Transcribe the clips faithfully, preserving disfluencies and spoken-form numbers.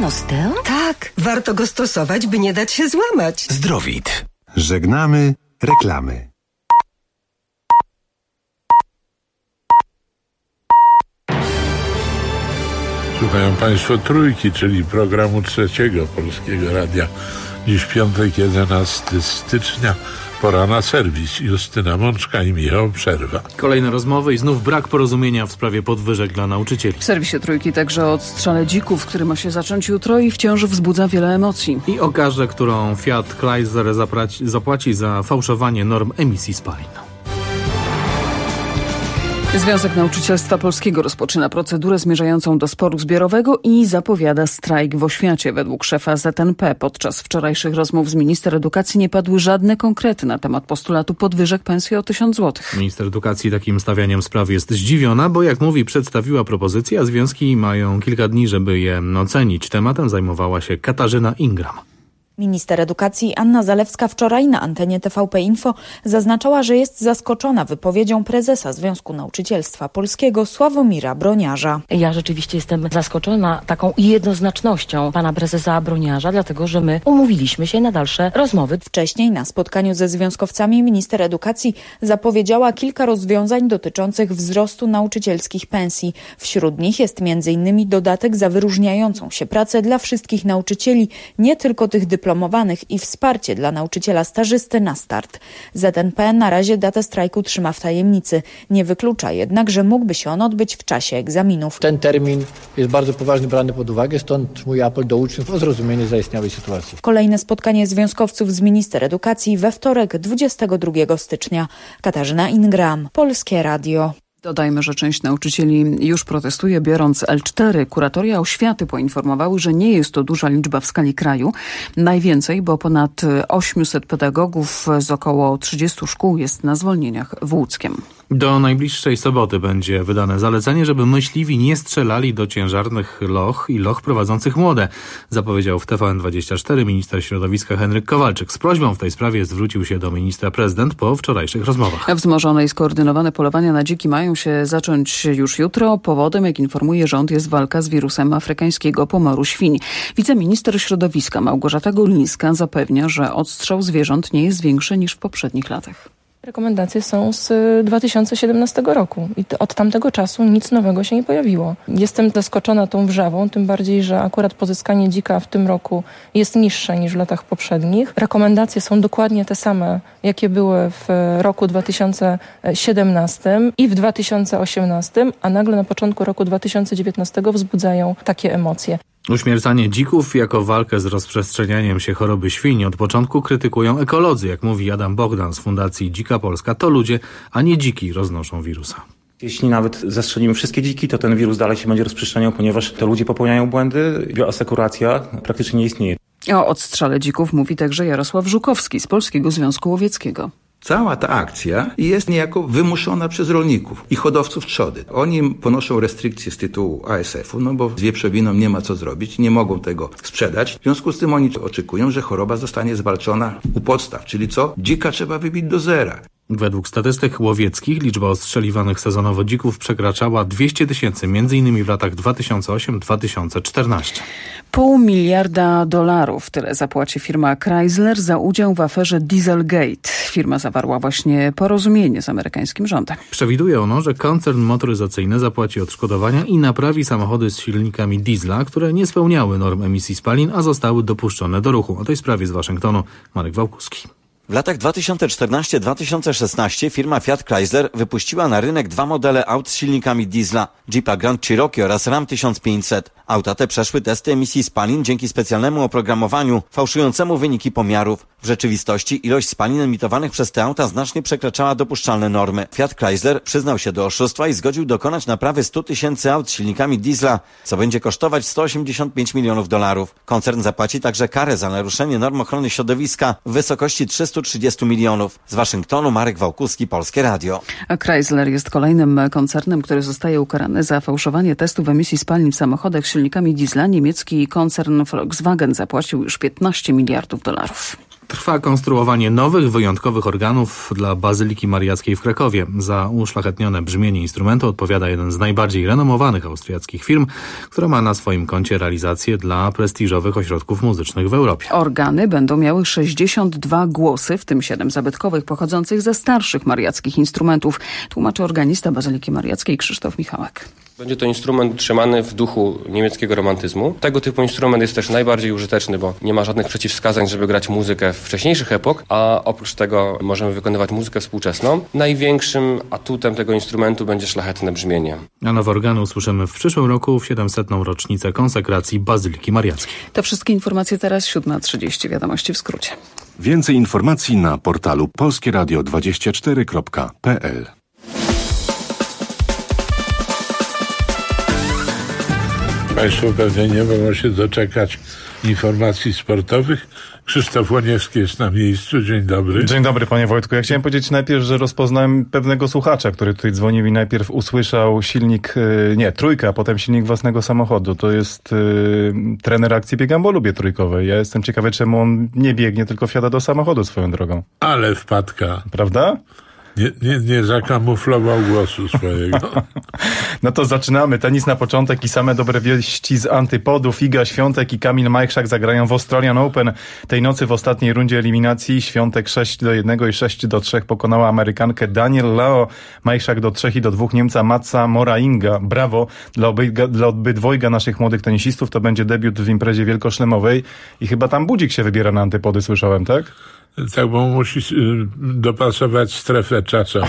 Monosteo? Tak, warto go stosować, by nie dać się złamać. Zdrowit. Żegnamy reklamy. Słuchają Państwo Trójki, czyli programu trzeciego Polskiego Radia. Dziś piątek, jedenastego stycznia. Pora na serwis. Justyna Mączka i Michał Przerwa. Kolejne rozmowy i znów brak porozumienia w sprawie podwyżek dla nauczycieli. W serwisie Trójki także o odstrzale dzików, który ma się zacząć jutro i wciąż wzbudza wiele emocji. I o karze, którą Fiat Chrysler zapłaci, zapłaci za fałszowanie norm emisji spalin. Związek Nauczycielstwa Polskiego rozpoczyna procedurę zmierzającą do sporu zbiorowego i zapowiada strajk w oświacie. Według szefa Z N P podczas wczorajszych rozmów z minister edukacji nie padły żadne konkrety na temat postulatu podwyżek pensji o tysiąc złotych. Minister edukacji takim stawianiem sprawy jest zdziwiona, bo jak mówi, przedstawiła propozycję, a związki mają kilka dni, żeby je ocenić. Tematem zajmowała się Katarzyna Ingram. Minister edukacji Anna Zalewska wczoraj na antenie T V P Info zaznaczała, że jest zaskoczona wypowiedzią prezesa Związku Nauczycielstwa Polskiego Sławomira Broniarza. Ja rzeczywiście jestem zaskoczona taką jednoznacznością pana prezesa Broniarza, dlatego że my umówiliśmy się na dalsze rozmowy. Wcześniej na spotkaniu ze związkowcami minister edukacji zapowiedziała kilka rozwiązań dotyczących wzrostu nauczycielskich pensji. Wśród nich jest między innymi dodatek za wyróżniającą się pracę dla wszystkich nauczycieli, nie tylko tych dyplomatów dyplomowanych i wsparcie dla nauczyciela stażysty na start. Z N P na razie datę strajku trzyma w tajemnicy. Nie wyklucza jednak, że mógłby się on odbyć w czasie egzaminów. Ten termin jest bardzo poważnie brany pod uwagę, stąd mój apel do uczniów o zrozumienie zaistniałej sytuacji. Kolejne spotkanie związkowców z minister edukacji we wtorek, dwudziestego drugiego stycznia. Katarzyna Ingram, Polskie Radio. Dodajmy, że część nauczycieli już protestuje, biorąc L cztery. Kuratoria oświaty poinformowały, że nie jest to duża liczba w skali kraju. Najwięcej, bo ponad osiemset pedagogów z około trzydziestu szkół jest na zwolnieniach w Łódzkiem. Do najbliższej soboty będzie wydane zalecenie, żeby myśliwi nie strzelali do ciężarnych loch i loch prowadzących młode, zapowiedział w T V N dwadzieścia cztery minister środowiska Henryk Kowalczyk. Z prośbą w tej sprawie zwrócił się do ministra prezydent po wczorajszych rozmowach. Wzmożone i skoordynowane polowania na dziki mają się zacząć już jutro. Powodem, jak informuje rząd, jest walka z wirusem afrykańskiego pomoru świń. Wiceminister środowiska Małgorzata Golińska zapewnia, że odstrzał zwierząt nie jest większy niż w poprzednich latach. Rekomendacje są z dwa tysiące siedemnastego roku i od tamtego czasu nic nowego się nie pojawiło. Jestem zaskoczona tą wrzawą, tym bardziej, że akurat pozyskanie dzika w tym roku jest niższe niż w latach poprzednich. Rekomendacje są dokładnie te same, jakie były w roku dwa tysiące siedemnastym i w dwa tysiące osiemnastym, a nagle na początku roku dwa tysiące dziewiętnastego wzbudzają takie emocje. Uśmiercanie dzików jako walkę z rozprzestrzenianiem się choroby świń od początku krytykują ekolodzy. Jak mówi Adam Bogdan z Fundacji Dzika Polska, to ludzie, a nie dziki roznoszą wirusa. Jeśli nawet zastrzelimy wszystkie dziki, to ten wirus dalej się będzie rozprzestrzeniał, ponieważ to ludzie popełniają błędy. Bioasekuracja praktycznie nie istnieje. O odstrzale dzików mówi także Jarosław Żukowski z Polskiego Związku Łowieckiego. Cała ta akcja jest niejako wymuszona przez rolników i hodowców trzody. Oni ponoszą restrykcje z tytułu A S F u, no bo z wieprzowiną nie ma co zrobić, nie mogą tego sprzedać. W związku z tym oni oczekują, że choroba zostanie zwalczona u podstaw, czyli co? Dzika trzeba wybić do zera. Według statystyk łowieckich liczba ostrzeliwanych sezonowo dzików przekraczała dwieście tysięcy, między innymi w latach dwa tysiące ósmym do dwa tysiące czternastego. Pół miliarda dolarów tyle zapłaci firma Chrysler za udział w aferze Dieselgate. Firma zawarła właśnie porozumienie z amerykańskim rządem. Przewiduje ono, że koncern motoryzacyjny zapłaci odszkodowania i naprawi samochody z silnikami diesla, które nie spełniały norm emisji spalin, a zostały dopuszczone do ruchu. O tej sprawie z Waszyngtonu Marek Wałkuski. W latach dwa tysiące czternastym do dwa tysiące szesnastego firma Fiat Chrysler wypuściła na rynek dwa modele aut z silnikami diesla, Jeepa Grand Cherokee oraz Ram tysiąc pięćset. Auta te przeszły testy emisji spalin dzięki specjalnemu oprogramowaniu fałszującemu wyniki pomiarów. W rzeczywistości ilość spalin emitowanych przez te auta znacznie przekraczała dopuszczalne normy. Fiat Chrysler przyznał się do oszustwa i zgodził dokonać naprawy stu tysięcy aut z silnikami diesla, co będzie kosztować sto osiemdziesiąt pięć milionów dolarów. Koncern zapłaci także karę za naruszenie norm ochrony środowiska w wysokości trzystu trzydziestu milionów. Z Waszyngtonu Marek Wałkuski, Polskie Radio. A Chrysler jest kolejnym koncernem, który zostaje ukarany za fałszowanie testów emisji spalin w samochodach z silnikami diesla. Niemiecki koncern Volkswagen zapłacił już piętnaście miliardów dolarów. Trwa konstruowanie nowych, wyjątkowych organów dla Bazyliki Mariackiej w Krakowie. Za uszlachetnione brzmienie instrumentu odpowiada jeden z najbardziej renomowanych austriackich firm, która ma na swoim koncie realizację dla prestiżowych ośrodków muzycznych w Europie. Organy będą miały sześćdziesiąt dwa głosy, w tym siedem zabytkowych pochodzących ze starszych mariackich instrumentów, tłumaczy organista Bazyliki Mariackiej Krzysztof Michałek. Będzie to instrument utrzymany w duchu niemieckiego romantyzmu. Tego typu instrument jest też najbardziej użyteczny, bo nie ma żadnych przeciwwskazań, żeby grać muzykę wcześniejszych epok, a oprócz tego możemy wykonywać muzykę współczesną. Największym atutem tego instrumentu będzie szlachetne brzmienie. A nowe organy usłyszymy w przyszłym roku w siedemsetną rocznicę konsekracji Bazyliki Mariackiej. To wszystkie informacje teraz, siódma trzydzieści, wiadomości w skrócie. Więcej informacji na portalu polskie radio dwadzieścia cztery kropka p l. Państwo pewnie nie mogą się doczekać informacji sportowych. Krzysztof Łoniewski jest na miejscu. Dzień dobry. Dzień dobry, panie Wojtku. Ja chciałem powiedzieć najpierw, że rozpoznałem pewnego słuchacza, który tutaj dzwonił i najpierw usłyszał silnik, nie, trójkę, a potem silnik własnego samochodu. To jest y, trener akcji Biegam, bo lubię trójkowej. Ja jestem ciekawy, czemu on nie biegnie, tylko wsiada do samochodu swoją drogą. Ale wpadka. Prawda? Nie, nie, nie zakamuflował głosu swojego. No to zaczynamy. Tenis na początek i same dobre wieści z antypodów. Iga Świątek i Kamil Majchrzak zagrają w Australian Open. Tej nocy w ostatniej rundzie eliminacji Świątek sześć do jednego i sześć do trzech pokonała Amerykankę Daniel Lao. Majchrzak do trzech i do dwóch Niemca Matsa Morainga. Brawo dla, obydga, dla obydwojga naszych młodych tenisistów. To będzie debiut w imprezie wielkoszlemowej i chyba tam Budzik się wybiera na antypody, słyszałem, tak? Tak, bo musi dopasować strefę czasową.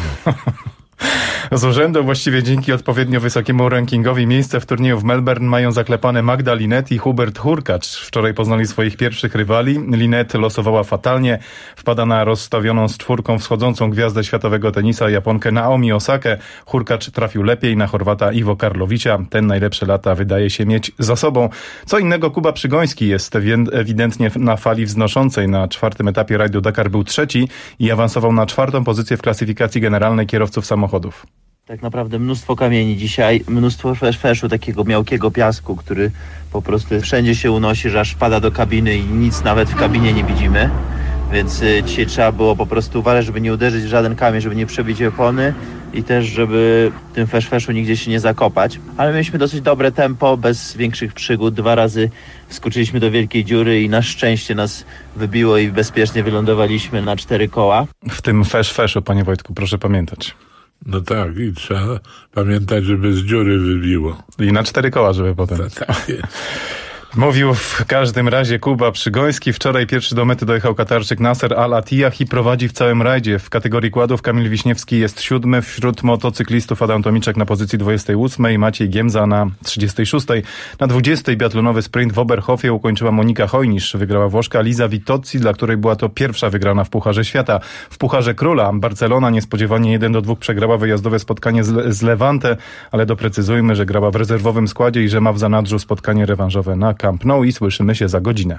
Z urzędu właściwie dzięki odpowiednio wysokiemu rankingowi miejsce w turnieju w Melbourne mają zaklepane Magda Linette i Hubert Hurkacz. Wczoraj poznali swoich pierwszych rywali. Linette losowała fatalnie. Wpada na rozstawioną z czwórką wschodzącą gwiazdę światowego tenisa Japonkę Naomi Osakę. Hurkacz trafił lepiej na Chorwata Iwo Karlowicza. Ten najlepsze lata wydaje się mieć za sobą. Co innego Kuba Przygoński jest ewidentnie na fali wznoszącej. Na czwartym etapie rajdu Dakar był trzeci i awansował na czwartą pozycję w klasyfikacji generalnej kierowców samochodów. Tak naprawdę mnóstwo kamieni dzisiaj, mnóstwo feszfeszu, takiego miałkiego piasku, który po prostu wszędzie się unosi, że aż wpada do kabiny i nic nawet w kabinie nie widzimy. Więc y, dzisiaj trzeba było po prostu uważać, żeby nie uderzyć w żaden kamień, żeby nie przebić opony i też, żeby w tym feszfeszu nigdzie się nie zakopać. Ale mieliśmy dosyć dobre tempo, bez większych przygód. Dwa razy wskoczyliśmy do wielkiej dziury i na szczęście nas wybiło i bezpiecznie wylądowaliśmy na cztery koła. W tym feszfeszu, panie Wojtku, proszę pamiętać. No tak, i trzeba pamiętać, żeby z dziury wybiło. I na cztery koła, żeby potem... Tak, tak jest. Mówił w każdym razie Kuba Przygoński. Wczoraj pierwszy do mety dojechał Katarczyk Nasser Al-Attiyah i prowadzi w całym rajdzie. W kategorii kładów Kamil Wiśniewski jest siódmy. Wśród motocyklistów Adam Tomiczek na pozycji dwudziestej ósmej, Maciej Giemza na trzydziestej szóstej. Na dwudziestej biatlonowy sprint w Oberhofie ukończyła Monika Hojnisz. Wygrała Włoszka Liza Vitozzi, dla której była to pierwsza wygrana w Pucharze Świata. W Pucharze Króla Barcelona niespodziewanie jeden do dwóch przegrała wyjazdowe spotkanie z, z Levante, ale doprecyzujmy, że grała w rezerwowym składzie i że ma w zanadrzu spotkanie rewanżowe na Camp Nou i słyszymy się za godzinę.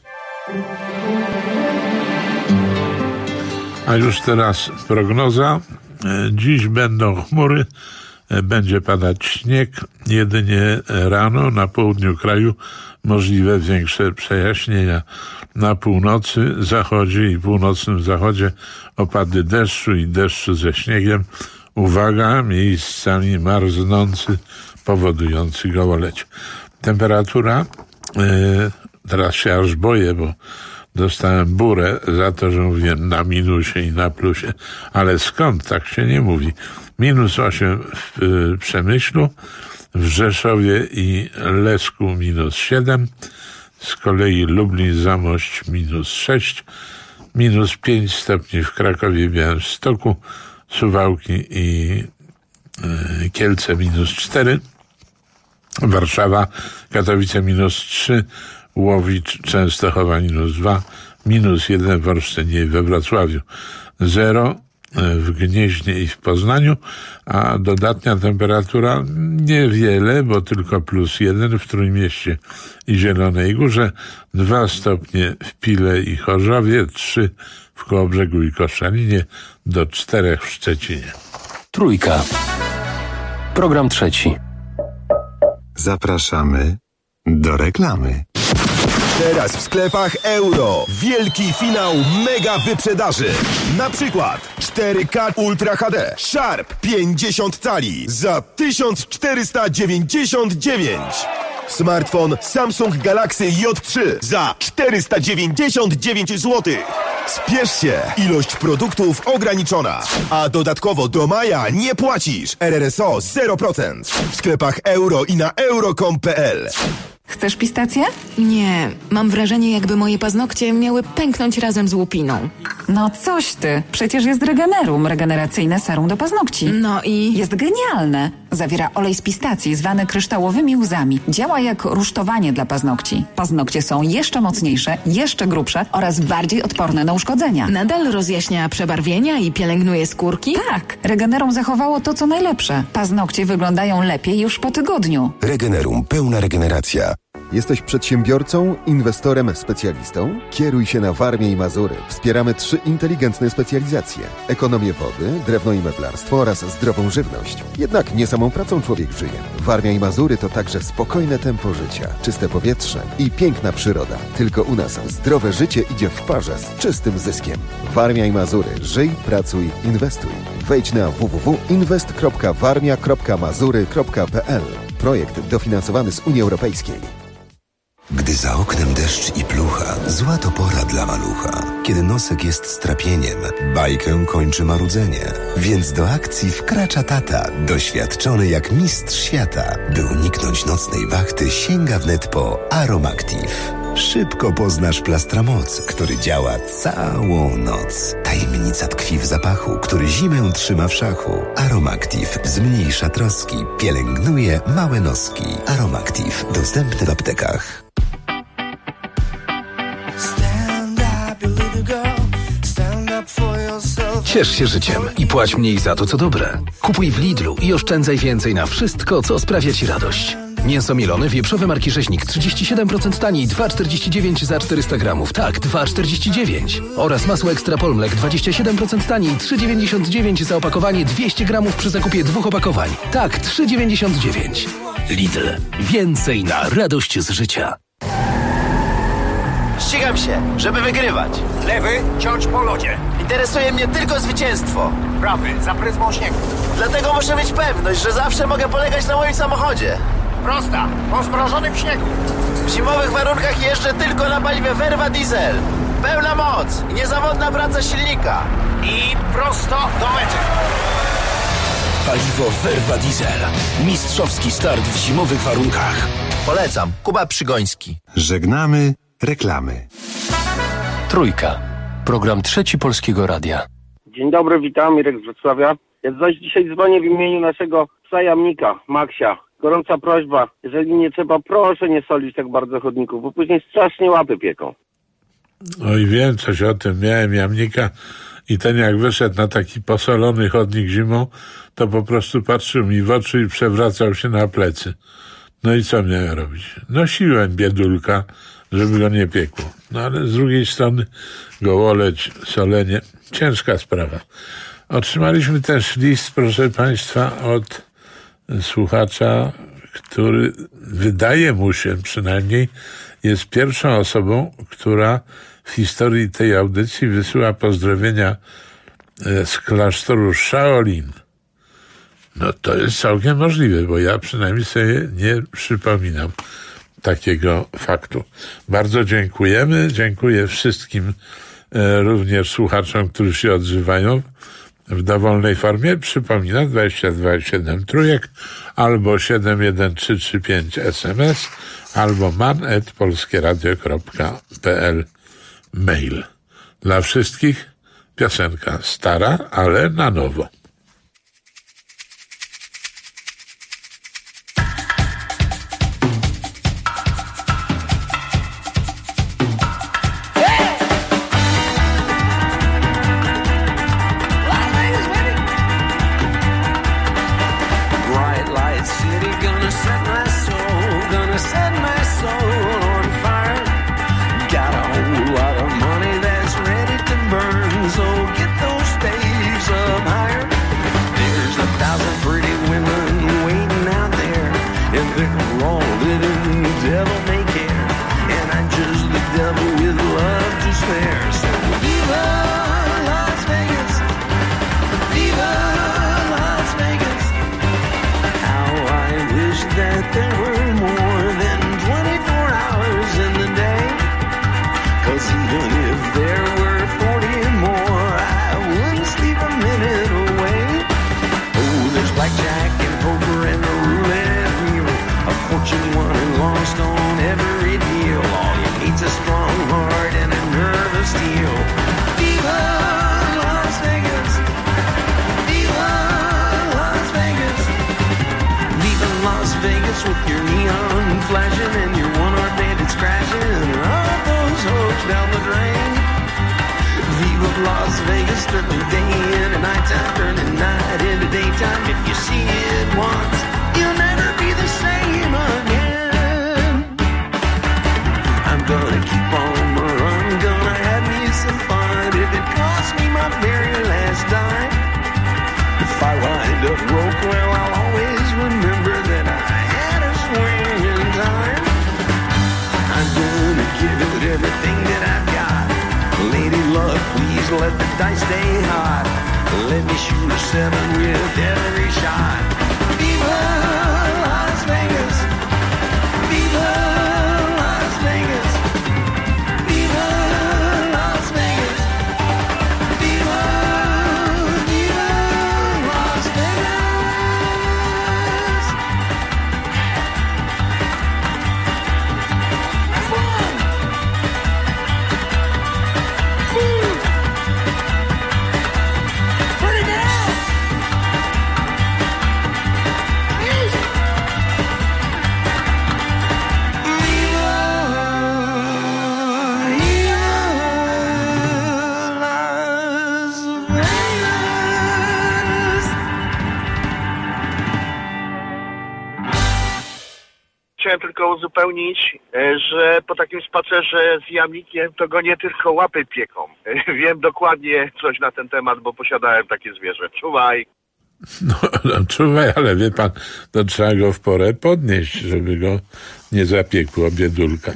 A już teraz prognoza. Dziś będą chmury, będzie padać śnieg, jedynie rano na południu kraju możliwe większe przejaśnienia. Na północy, zachodzie i północnym zachodzie opady deszczu i deszczu ze śniegiem. Uwaga, miejscami marznący, powodujący gołoleć. Temperatura, yy, teraz się aż boję, bo dostałem burę za to, że mówiłem na minusie i na plusie, ale skąd tak się nie mówi? Minus osiem w yy, Przemyślu, w Rzeszowie i Lesku minus siedem, z kolei Lublin, Zamość minus sześć, minus pięć stopni w Krakowie, Białymstoku, Suwałki i yy, Kielce minus cztery, Warszawa, Katowice minus trzy, Łowicz, Częstochowa minus dwa, minus jeden w Olsztynie i we Wrocławiu, zero w Gnieźnie i w Poznaniu, a dodatnia temperatura niewiele, bo tylko plus jeden w Trójmieście i Zielonej Górze, dwa stopnie w Pile i Chorzowie, trzy w Kołobrzegu i Koszalinie, do czterech w Szczecinie. Trójka. Program trzeci. Zapraszamy do reklamy. Teraz w sklepach Euro. Wielki finał mega wyprzedaży. Na przykład cztery K Ultra H D Sharp pięćdziesiąt cali za tysiąc czterysta dziewięćdziesiąt dziewięć. Smartfon Samsung Galaxy J trzy za czterysta dziewięćdziesiąt dziewięć złotych. Spiesz się, ilość produktów ograniczona. A dodatkowo do maja nie płacisz. R R S O zero procent. W sklepach Euro i na euro kropka com kropka p l. Chcesz pistację? Nie, mam wrażenie, jakby moje paznokcie miały pęknąć razem z łupiną. No coś ty, przecież jest Regenerum, regeneracyjne serum do paznokci. No i? Jest genialne. Zawiera olej z pistacji zwany kryształowymi łzami. Działa jak rusztowanie dla paznokci. Paznokcie są jeszcze mocniejsze, jeszcze grubsze oraz bardziej odporne na uszkodzenia. Nadal rozjaśnia przebarwienia i pielęgnuje skórki? Tak, Regenerum zachowało to, co najlepsze. Paznokcie wyglądają lepiej już po tygodniu. Regenerum, pełna regeneracja. Jesteś przedsiębiorcą, inwestorem, specjalistą? Kieruj się na Warmię i Mazury. Wspieramy trzy inteligentne specjalizacje. Ekonomię wody, drewno i meblarstwo oraz zdrową żywność. Jednak nie samą pracą człowiek żyje. Warmia i Mazury to także spokojne tempo życia, czyste powietrze i piękna przyroda. Tylko u nas zdrowe życie idzie w parze z czystym zyskiem. Warmia i Mazury. Żyj, pracuj, inwestuj. Wejdź na w w w kropka inwest kropka warmia kropka mazury kropka p l. Projekt dofinansowany z Unii Europejskiej. Gdy za oknem deszcz i plucha, zła to pora dla malucha. Kiedy nosek jest strapieniem, bajkę kończy marudzenie. Więc do akcji wkracza tata, doświadczony jak mistrz świata. By uniknąć nocnej wachty, sięga wnet po Aromactive. Szybko poznasz Plastramoc, który działa całą noc. Tajemnica tkwi w zapachu, który zimę trzyma w szachu. Aromactive zmniejsza troski, pielęgnuje małe noski. Aromactive, dostępny w aptekach. Ciesz się życiem i płać mniej za to, co dobre. Kupuj w Lidlu i oszczędzaj więcej na wszystko, co sprawia Ci radość. Mięso mielone wieprzowe marki Rzeźnik trzydzieści siedem procent taniej, dwa czterdzieści dziewięć za czterysta gramów. Tak, dwa czterdzieści dziewięć. Oraz masło Ekstra Polmlek dwadzieścia siedem procent taniej, trzy dziewięćdziesiąt dziewięć za opakowanie dwieście gramów przy zakupie dwóch opakowań. Tak, trzy dziewięćdziesiąt dziewięć. Lidl. Więcej na radość z życia. Ścigam się, żeby wygrywać. Lewy, ciąć po lodzie. Interesuje mnie tylko zwycięstwo. Prawy, za pryzmą śniegu. Dlatego muszę mieć pewność, że zawsze mogę polegać na moim samochodzie. Prosta, po zmrożonym śniegu. W zimowych warunkach jeżdżę tylko na paliwie Verva Diesel. Pełna moc i niezawodna praca silnika. I prosto do mety. Paliwo Verva Diesel. Mistrzowski start w zimowych warunkach. Polecam. Kuba Przygoński. Żegnamy reklamy. Trójka. Program Trzeci Polskiego Radia. Dzień dobry, witam, Mirek z Wrocławia. Ja zaś dzisiaj dzwonię w imieniu naszego psa jamnika, Maksia. Gorąca prośba, jeżeli nie trzeba, proszę nie solić tak bardzo chodników, bo później strasznie łapy pieką. Oj, wiem coś o tym. Miałem jamnika i ten jak wyszedł na taki posolony chodnik zimą, to po prostu patrzył mi w oczy i przewracał się na plecy. No i co miałem robić? Nosiłem biedulka, żeby go nie piekło. No ale z drugiej strony gołoleć, solenie, ciężka sprawa. Otrzymaliśmy też list, proszę Państwa, od słuchacza, który wydaje mu się przynajmniej jest pierwszą osobą, która w historii tej audycji wysyła pozdrowienia z klasztoru Shaolin. No to jest całkiem możliwe, bo ja przynajmniej sobie nie przypominam takiego faktu. Bardzo dziękujemy. Dziękuję wszystkim e, również słuchaczom, którzy się odzywają w dowolnej formie. Przypominam dwadzieścia dwa siedem trójek albo siedem jeden trzy trzy pięć S M S albo man at polskieradio kropka p l mail. Dla wszystkich piosenka stara, ale na nowo. Devil may care, and I just everything that I've got. Lady luck, please let the dice stay hot. Let me shoot a seven with every shot. Viva Las Vegas! Viva Las Vegas! Viva Las Vegas! Viva, Viva Las Vegas! Chciałem tylko uzupełnić, e, że po takim spacerze z jamnikiem to go nie tylko łapy pieką. E, Wiem dokładnie coś na ten temat, bo posiadałem takie zwierzę. Czuwaj. No, no czuwaj, ale wie pan, to trzeba go w porę podnieść, żeby go nie zapiekło biedulka.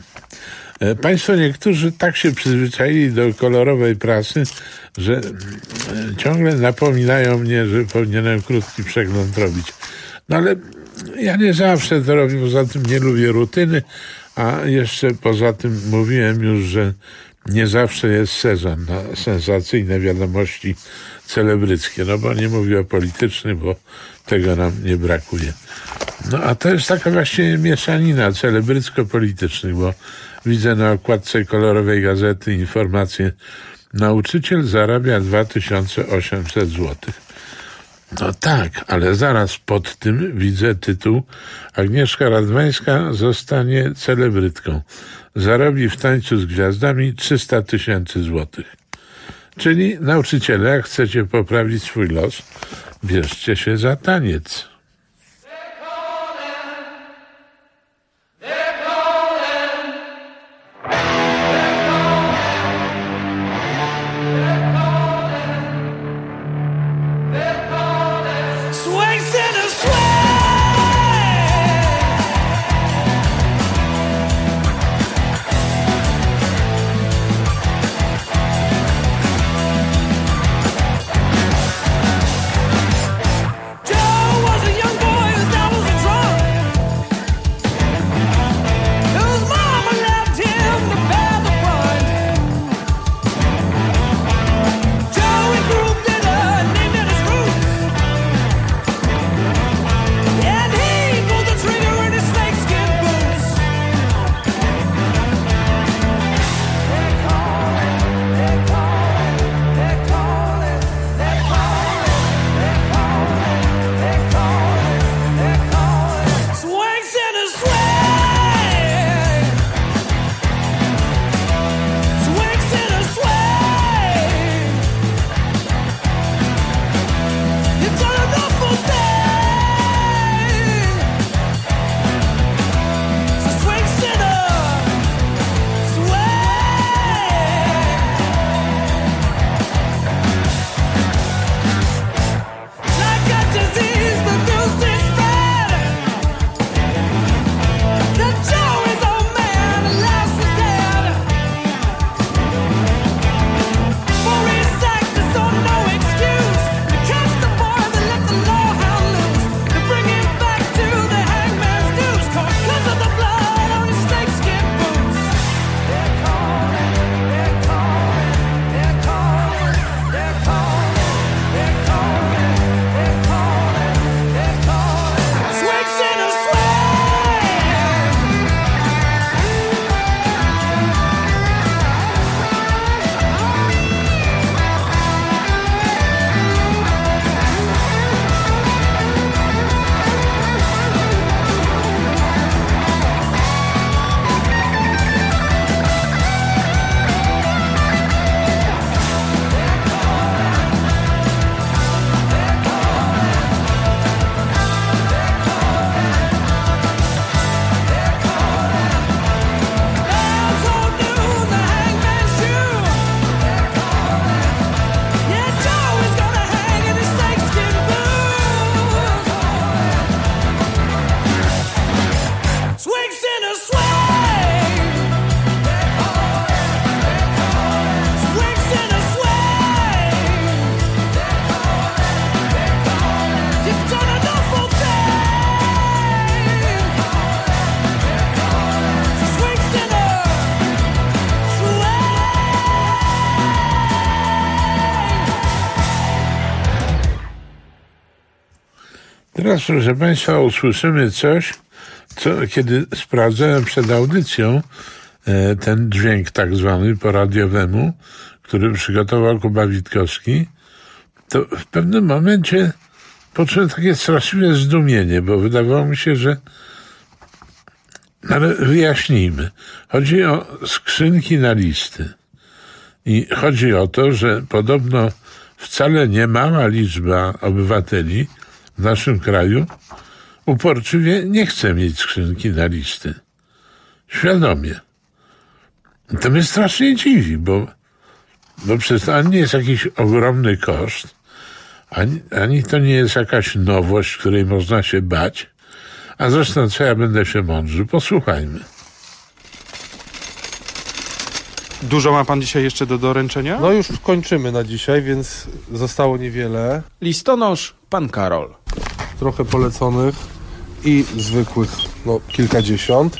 E, Państwo niektórzy tak się przyzwyczaili do kolorowej prasy, że e, ciągle napominają mnie, że powinienem krótki przegląd robić. No ale ja nie zawsze to robię, poza tym nie lubię rutyny, a jeszcze poza tym mówiłem już, że nie zawsze jest sezon na sensacyjne wiadomości celebryckie, no bo nie mówię o politycznych, bo tego nam nie brakuje. No a to jest taka właśnie mieszanina celebrycko-politycznych, bo widzę na okładce kolorowej gazety informację: nauczyciel zarabia dwa tysiące osiemset złotych. No tak, ale zaraz pod tym widzę tytuł: Agnieszka Radwańska zostanie celebrytką. Zarobi w tańcu z gwiazdami trzysta tysięcy złotych. Czyli nauczyciele, jak chcecie poprawić swój los, bierzcie się za taniec. Joe was a teraz, proszę Państwa, usłyszymy coś, co kiedy sprawdzałem przed audycją e, ten dźwięk tak zwany po radiowemu, który przygotował Kuba Witkowski, to w pewnym momencie poczułem takie straszliwe zdumienie, bo wydawało mi się, że ale wyjaśnijmy. Chodzi o skrzynki na listy. I chodzi o to, że podobno wcale nie mała liczba obywateli w naszym kraju uporczywie nie chce mieć skrzynki na listy. Świadomie. To mnie strasznie dziwi, bo, bo przecież to ani nie jest jakiś ogromny koszt, ani, ani to nie jest jakaś nowość, której można się bać. A zresztą co ja będę się mądrzył? Posłuchajmy. Dużo ma pan dzisiaj jeszcze do doręczenia? No już kończymy na dzisiaj, więc zostało niewiele. Listonosz pan Karol. Trochę poleconych i zwykłych, no kilkadziesiąt.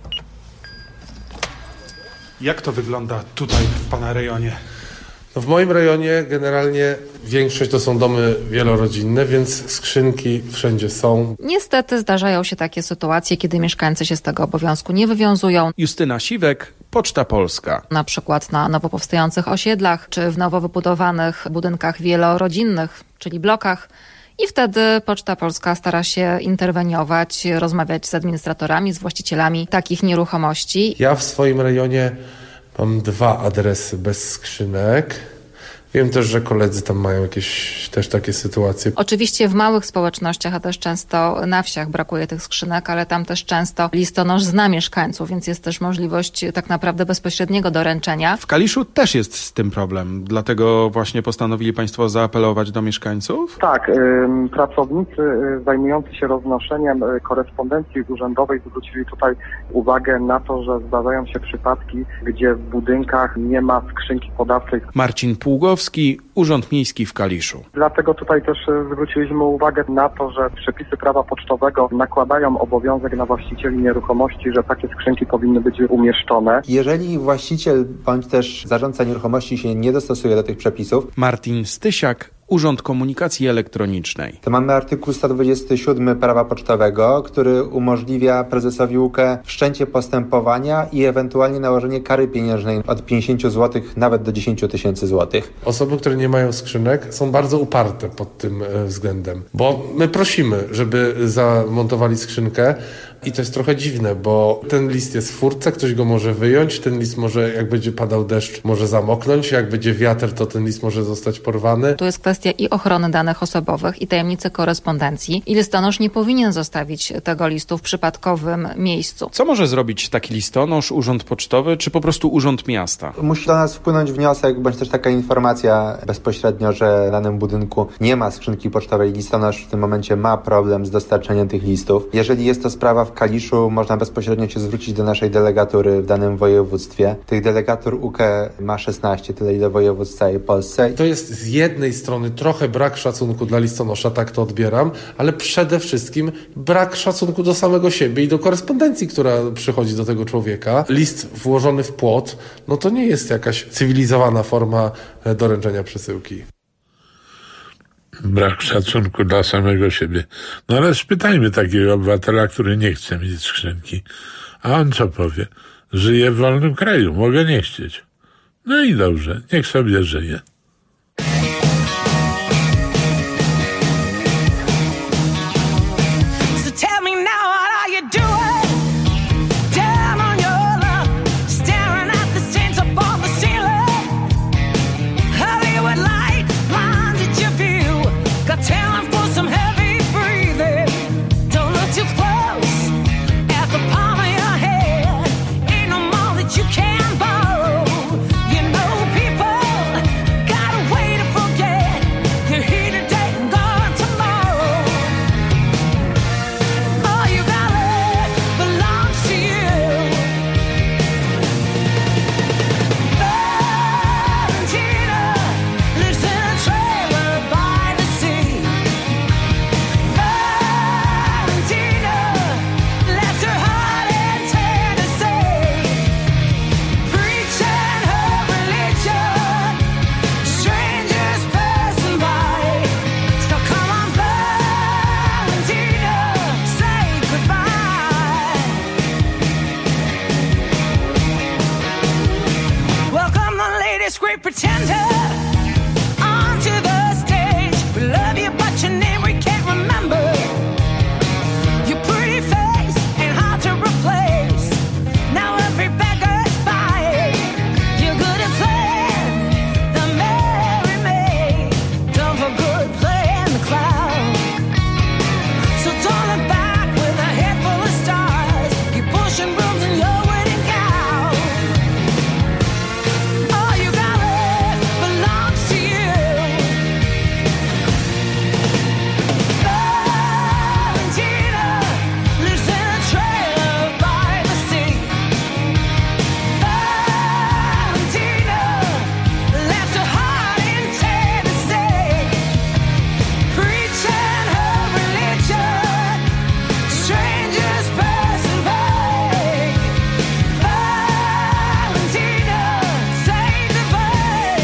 Jak to wygląda tutaj w pana rejonie? No w moim rejonie generalnie większość to są domy wielorodzinne, więc skrzynki wszędzie są. Niestety zdarzają się takie sytuacje, kiedy mieszkańcy się z tego obowiązku nie wywiązują. Justyna Siwek, Poczta Polska. Na przykład na nowo powstających osiedlach, czy w nowo wybudowanych budynkach wielorodzinnych, czyli blokach. I wtedy Poczta Polska stara się interweniować, rozmawiać z administratorami, z właścicielami takich nieruchomości. Ja w swoim rejonie mam dwa adresy bez skrzynek. Wiem też, że koledzy tam mają jakieś też takie sytuacje. Oczywiście w małych społecznościach, a też często na wsiach brakuje tych skrzynek, ale tam też często listonosz zna mieszkańców, więc jest też możliwość tak naprawdę bezpośredniego doręczenia. W Kaliszu też jest z tym problem, dlatego właśnie postanowili państwo zaapelować do mieszkańców? Tak, y, pracownicy y, zajmujący się roznoszeniem y, korespondencji urzędowej zwrócili tutaj uwagę na to, że zdarzają się przypadki, gdzie w budynkach nie ma skrzynki podawczej. Marcin Pługowski, Urząd Miejski w Kaliszu. Dlatego tutaj też zwróciliśmy uwagę na to, że przepisy prawa pocztowego nakładają obowiązek na właścicieli nieruchomości, że takie skrzynki powinny być umieszczone. Jeżeli właściciel bądź też zarządca nieruchomości się nie dostosuje do tych przepisów. Martin Stysiak, Urząd Komunikacji Elektronicznej. To mamy artykuł sto dwudziesty siódmy prawa pocztowego, który umożliwia prezesowi U K wszczęcie postępowania i ewentualnie nałożenie kary pieniężnej od pięćdziesiąt złotych nawet do dziesięć tysięcy złotych. Osoby, które nie mają skrzynek, są bardzo uparte pod tym względem, bo my prosimy, żeby zamontowali skrzynkę. I to jest trochę dziwne, bo ten list jest w furtce, ktoś go może wyjąć, ten list może, jak będzie padał deszcz, może zamoknąć, jak będzie wiatr, to ten list może zostać porwany. Tu jest kwestia i ochrony danych osobowych, i tajemnicy korespondencji. I listonosz nie powinien zostawić tego listu w przypadkowym miejscu. Co może zrobić taki listonosz, urząd pocztowy, czy po prostu urząd miasta? Musi do nas wpłynąć wniosek, bądź też taka informacja bezpośrednio, że w danym budynku nie ma skrzynki pocztowej. Listonosz w tym momencie ma problem z dostarczeniem tych listów. Jeżeli jest to sprawa w Kaliszu, można bezpośrednio się zwrócić do naszej delegatury w danym województwie. Tych delegatur U K ma szesnaście, tyle ile województw w całej Polsce. To jest z jednej strony trochę brak szacunku dla listonosza, tak to odbieram, ale przede wszystkim brak szacunku do samego siebie i do korespondencji, która przychodzi do tego człowieka. List włożony w płot, no to nie jest jakaś cywilizowana forma doręczenia przesyłki. Brak szacunku dla samego siebie. No ale spytajmy takiego obywatela, który nie chce mieć skrzynki. A on co powie? Żyję w wolnym kraju, mogę nie chcieć. No i dobrze, niech sobie żyje. You can borrow, you know people greatest great pretender onto the stage. We love you, but your name we can't remember. Your pretty face ain't hard to replace. Now every beggar's buying. You're good at playing the merry maid, done for good playing the clown. So don't look back with a head full of stars. Keep pushing brooms and you're winning gown. All you got left belongs to you. Valentina lives in a trailer by the sea. Valentina left her heart in Tennessee, preaching her religion, strangers passing by. Valentina saved the day.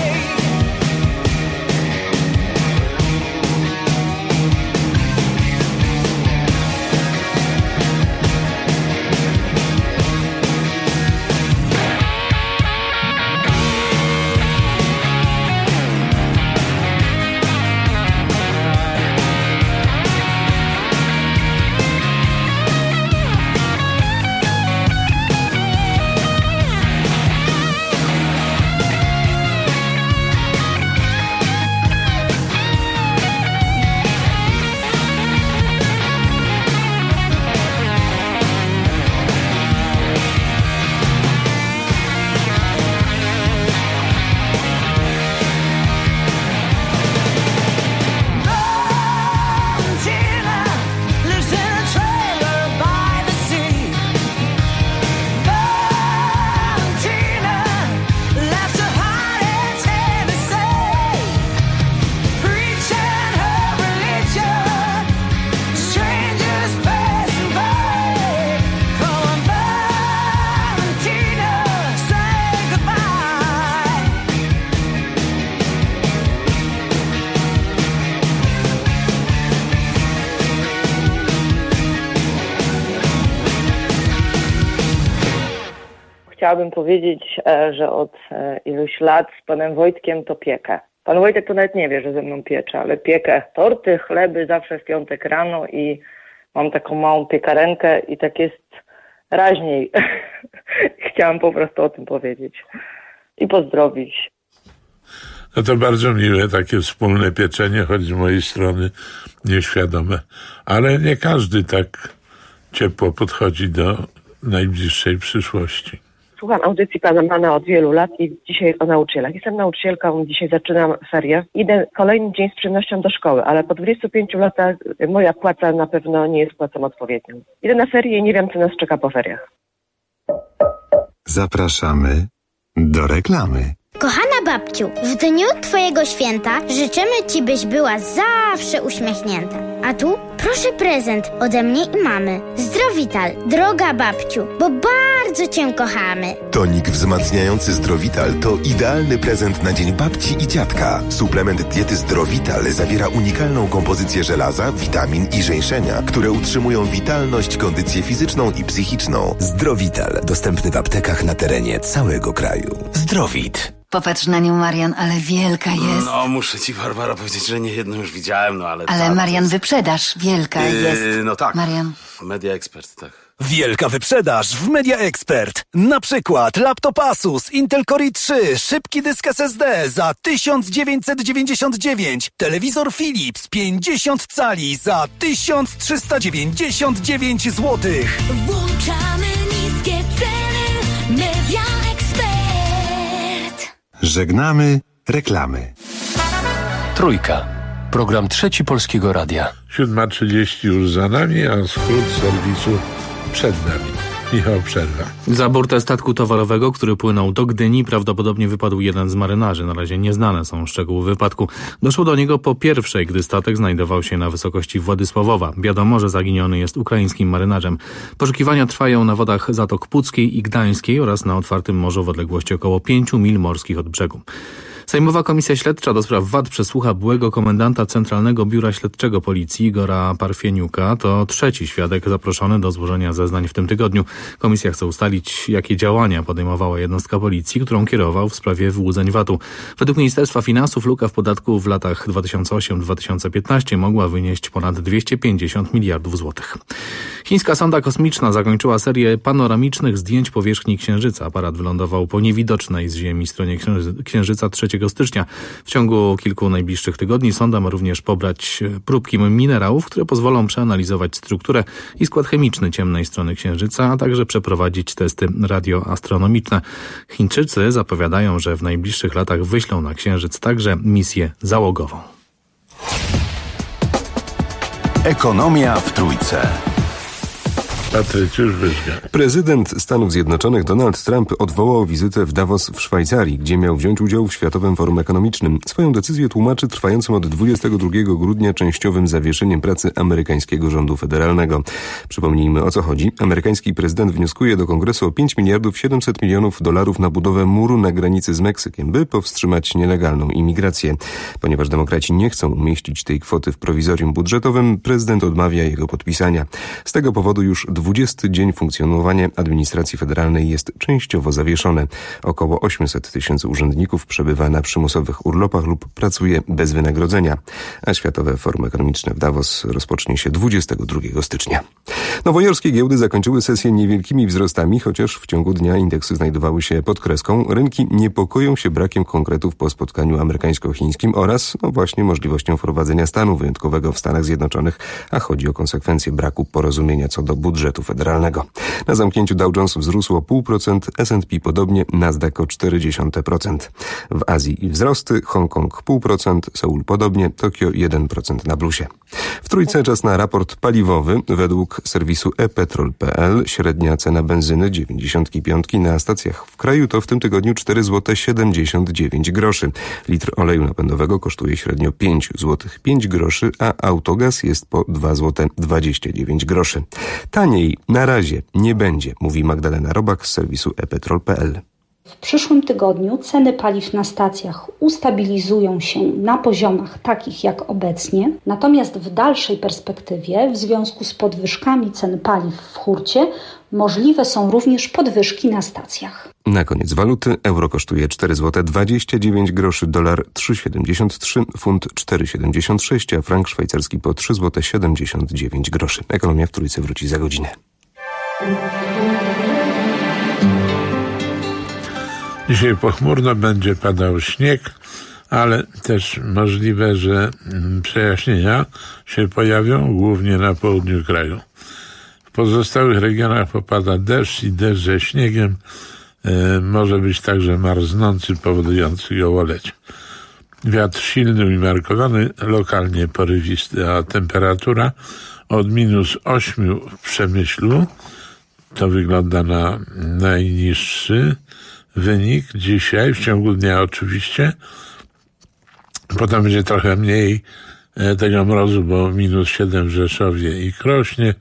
Valentina lives in a trailer by the sea. Valentina left her heart in Tennessee, preaching her religion, strangers passing by. Come on, Valentina, say goodbye. Chciałabym powiedzieć, e, że od e, iluś lat z panem Wojtkiem to piekę. Pan Wojtek to nawet nie wie, że ze mną piecze, ale piekę torty, chleby zawsze w piątek rano i mam taką małą piekarenkę i tak jest raźniej. Chciałam po prostu o tym powiedzieć i pozdrowić. No to bardzo miłe takie wspólne pieczenie, choć z mojej strony nieświadome. Ale nie każdy tak ciepło podchodzi do najbliższej przyszłości. Słucham audycji pana Mana od wielu lat i dzisiaj o nauczycielach. Jestem nauczycielką, dzisiaj zaczynam ferie. Idę kolejny dzień z przyjemnością do szkoły, ale po dwudziestu pięciu latach moja płaca na pewno nie jest płacą odpowiednią. Idę na ferie i nie wiem, co nas czeka po feriach. Zapraszamy do reklamy. Kochana babciu, w dniu twojego święta życzymy ci, byś była zawsze uśmiechnięta. A tu proszę prezent ode mnie i mamy. Zdrowital, droga babciu, bo bardzo cię kochamy. Tonik wzmacniający Zdrowital to idealny prezent na dzień babci i dziadka. Suplement diety Zdrowital zawiera unikalną kompozycję żelaza, witamin i żeńszenia, które utrzymują witalność, kondycję fizyczną i psychiczną. Zdrowital. Dostępny w aptekach na terenie całego kraju. Zdrowit. Popatrz na nią, Marian, ale wielka jest. No, muszę ci, Barbara, powiedzieć, że nie jedną już widziałem, no ale... Ale ta, Marian, jest... wyprzedaż wielka yy, jest. No tak. Marian. Media Expert, tak. Wielka wyprzedaż w Media Expert. Na przykład laptop Asus Intel Core i trzy, szybki dysk S S D za tysiąc dziewięćset dziewięćdziesiąt dziewięć, telewizor Philips pięćdziesiąt cali za tysiąc trzysta dziewięćdziesiąt dziewięć złotych. Włączamy niskie ceny. Media Expert. Żegnamy reklamy. Trójka. Program Trzeci Polskiego Radia. siódma trzydzieści już za nami, a skrót serwisu przed nami. Michał Przerwa. Za burtę statku towarowego, który płynął do Gdyni, prawdopodobnie wypadł jeden z marynarzy. Na razie nieznane są szczegóły wypadku. Doszło do niego po pierwszej, gdy statek znajdował się na wysokości Władysławowa. Wiadomo, że zaginiony jest ukraińskim marynarzem. Poszukiwania trwają na wodach Zatok Puckiej i Gdańskiej oraz na otwartym morzu w odległości około pięciu mil morskich od brzegu. Sejmowa Komisja Śledcza do spraw W A D przesłucha byłego komendanta Centralnego Biura Śledczego Policji Igora Parfieniuka. To trzeci świadek zaproszony do złożenia zeznań w tym tygodniu. Komisja chce ustalić, jakie działania podejmowała jednostka policji, którą kierował w sprawie wyłudzeń V A T-u. Według Ministerstwa Finansów luka w podatku w latach dwa tysiące ósmym do dwa tysiące piętnastego mogła wynieść ponad dwieście pięćdziesiąt miliardów złotych. Chińska sonda kosmiczna zakończyła serię panoramicznych zdjęć powierzchni Księżyca. Aparat wylądował po niewidocznej z Ziemi stronie Księżyca trzeciego stycznia. W ciągu kilku najbliższych tygodni sonda ma również pobrać próbki minerałów, które pozwolą przeanalizować strukturę i skład chemiczny ciemnej strony Księżyca, a także przeprowadzić testy radioastronomiczne. Chińczycy zapowiadają, że w najbliższych latach wyślą na Księżyc także misję załogową. Ekonomia w Trójce. Patrycjusz Wyżga. Prezydent Stanów Zjednoczonych Donald Trump odwołał wizytę w Davos w Szwajcarii, gdzie miał wziąć udział w Światowym Forum Ekonomicznym. Swoją decyzję tłumaczy trwającym od dwudziestego drugiego grudnia częściowym zawieszeniem pracy amerykańskiego rządu federalnego. Przypomnijmy, o co chodzi. Amerykański prezydent wnioskuje do Kongresu o pięć miliardów siedemset milionów dolarów na budowę muru na granicy z Meksykiem, by powstrzymać nielegalną imigrację. Ponieważ demokraci nie chcą umieścić tej kwoty w prowizorium budżetowym, prezydent odmawia jego podpisania. Z tego powodu już dwudziesty dzień funkcjonowania administracji federalnej jest częściowo zawieszone. Około osiemset tysięcy urzędników przebywa na przymusowych urlopach lub pracuje bez wynagrodzenia, a Światowe Forum Ekonomiczne w Davos rozpocznie się dwudziestego drugiego stycznia. Nowojorskie giełdy zakończyły sesję niewielkimi wzrostami, chociaż w ciągu dnia indeksy znajdowały się pod kreską. Rynki niepokoją się brakiem konkretów po spotkaniu amerykańsko-chińskim oraz no właśnie możliwością wprowadzenia stanu wyjątkowego w Stanach Zjednoczonych, a chodzi o konsekwencje braku porozumienia co do budżetu federalnego. Na zamknięciu Dow Jones wzrósł o zero przecinek pięć procent, S and P podobnie, Nasdaq o zero przecinek cztery procent. W Azji wzrosty, Hongkong zero przecinek pięć procent, Seul podobnie, Tokio jeden procent na plusie. W Trójce czas na raport paliwowy. Według serwisu e petrol kropka p l średnia cena benzyny dziewięćdziesiąt pięć na stacjach w kraju to w tym tygodniu cztery złote siedemdziesiąt dziewięć groszy. Litr oleju napędowego kosztuje średnio pięć złotych pięć groszy, a autogaz jest po dwa złote dwadzieścia dziewięć groszy. Taniej na razie nie będzie, mówi Magdalena Robak z serwisu e petrol kropka p l. W przyszłym tygodniu ceny paliw na stacjach ustabilizują się na poziomach takich jak obecnie, natomiast w dalszej perspektywie w związku z podwyżkami cen paliw w hurcie możliwe są również podwyżki na stacjach. Na koniec waluty. Euro kosztuje cztery złote dwadzieścia dziewięć groszy, dolar trzy siedemdziesiąt trzy, funt cztery siedemdziesiąt sześć, a frank szwajcarski po trzy złote siedemdziesiąt dziewięć groszy. Ekonomia w Trójce wróci za godzinę. Dzisiaj pochmurno, będzie padał śnieg, ale też możliwe, że przejaśnienia się pojawią głównie na południu kraju. W pozostałych regionach popada deszcz i deszcz ze śniegiem e, może być także marznący, powodujący gołoleć. Wiatr silny, umiarkowany, lokalnie porywisty, a temperatura od minus ośmiu w Przemyślu, to wygląda na najniższy wynik dzisiaj, w ciągu dnia oczywiście. Potem będzie trochę mniej tego mrozu, bo minus siedem w Rzeszowie i Krośnie,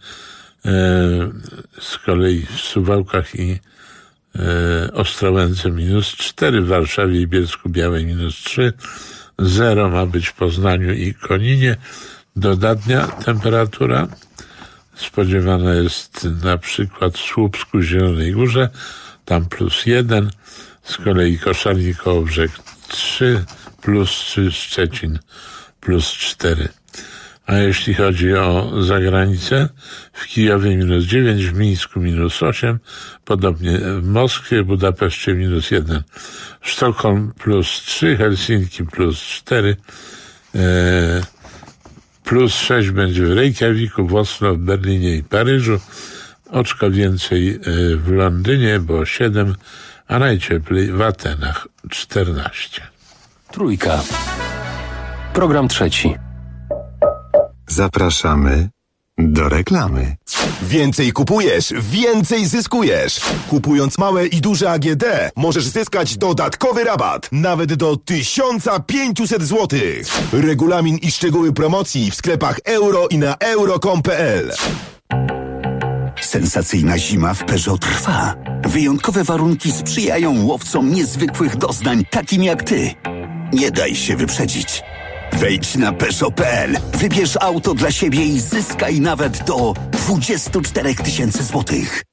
z kolei w Suwałkach i Ostrołęce minus cztery, w Warszawie i Bielsku-Białej minus trzy, zero ma być w Poznaniu i Koninie. Dodatnia temperatura spodziewana jest na przykład w Słupsku, Zielonej Górze, tam plus jeden, z kolei Koszalin, Kołobrzeg trzy, plus trzy, Szczecin plus cztery. A jeśli chodzi o zagranicę, w Kijowie minus dziewięć, w Mińsku minus osiem, podobnie w Moskwie, Budapeszcie minus jeden, Sztokholm plus trzy, Helsinki plus cztery, e, plus sześć będzie w Reykjaviku, w Oslo, w Berlinie i Paryżu, oczko więcej w Londynie, bo siedem, a najcieplej w Atenach czternaście. Trójka. Program trzeci. Zapraszamy do reklamy. Więcej kupujesz, więcej zyskujesz. Kupując małe i duże A G D możesz zyskać dodatkowy rabat, nawet do tysiąc pięćset złotych. Regulamin i szczegóły promocji w sklepach euro i na euro kropka com kropka p l. Sensacyjna zima w Peugeot trwa. Wyjątkowe warunki sprzyjają łowcom niezwykłych doznań, takim jak ty. Nie daj się wyprzedzić. Wejdź na Peugeot kropka p l, wybierz auto dla siebie i zyskaj nawet do dwadzieścia cztery tysiące złotych.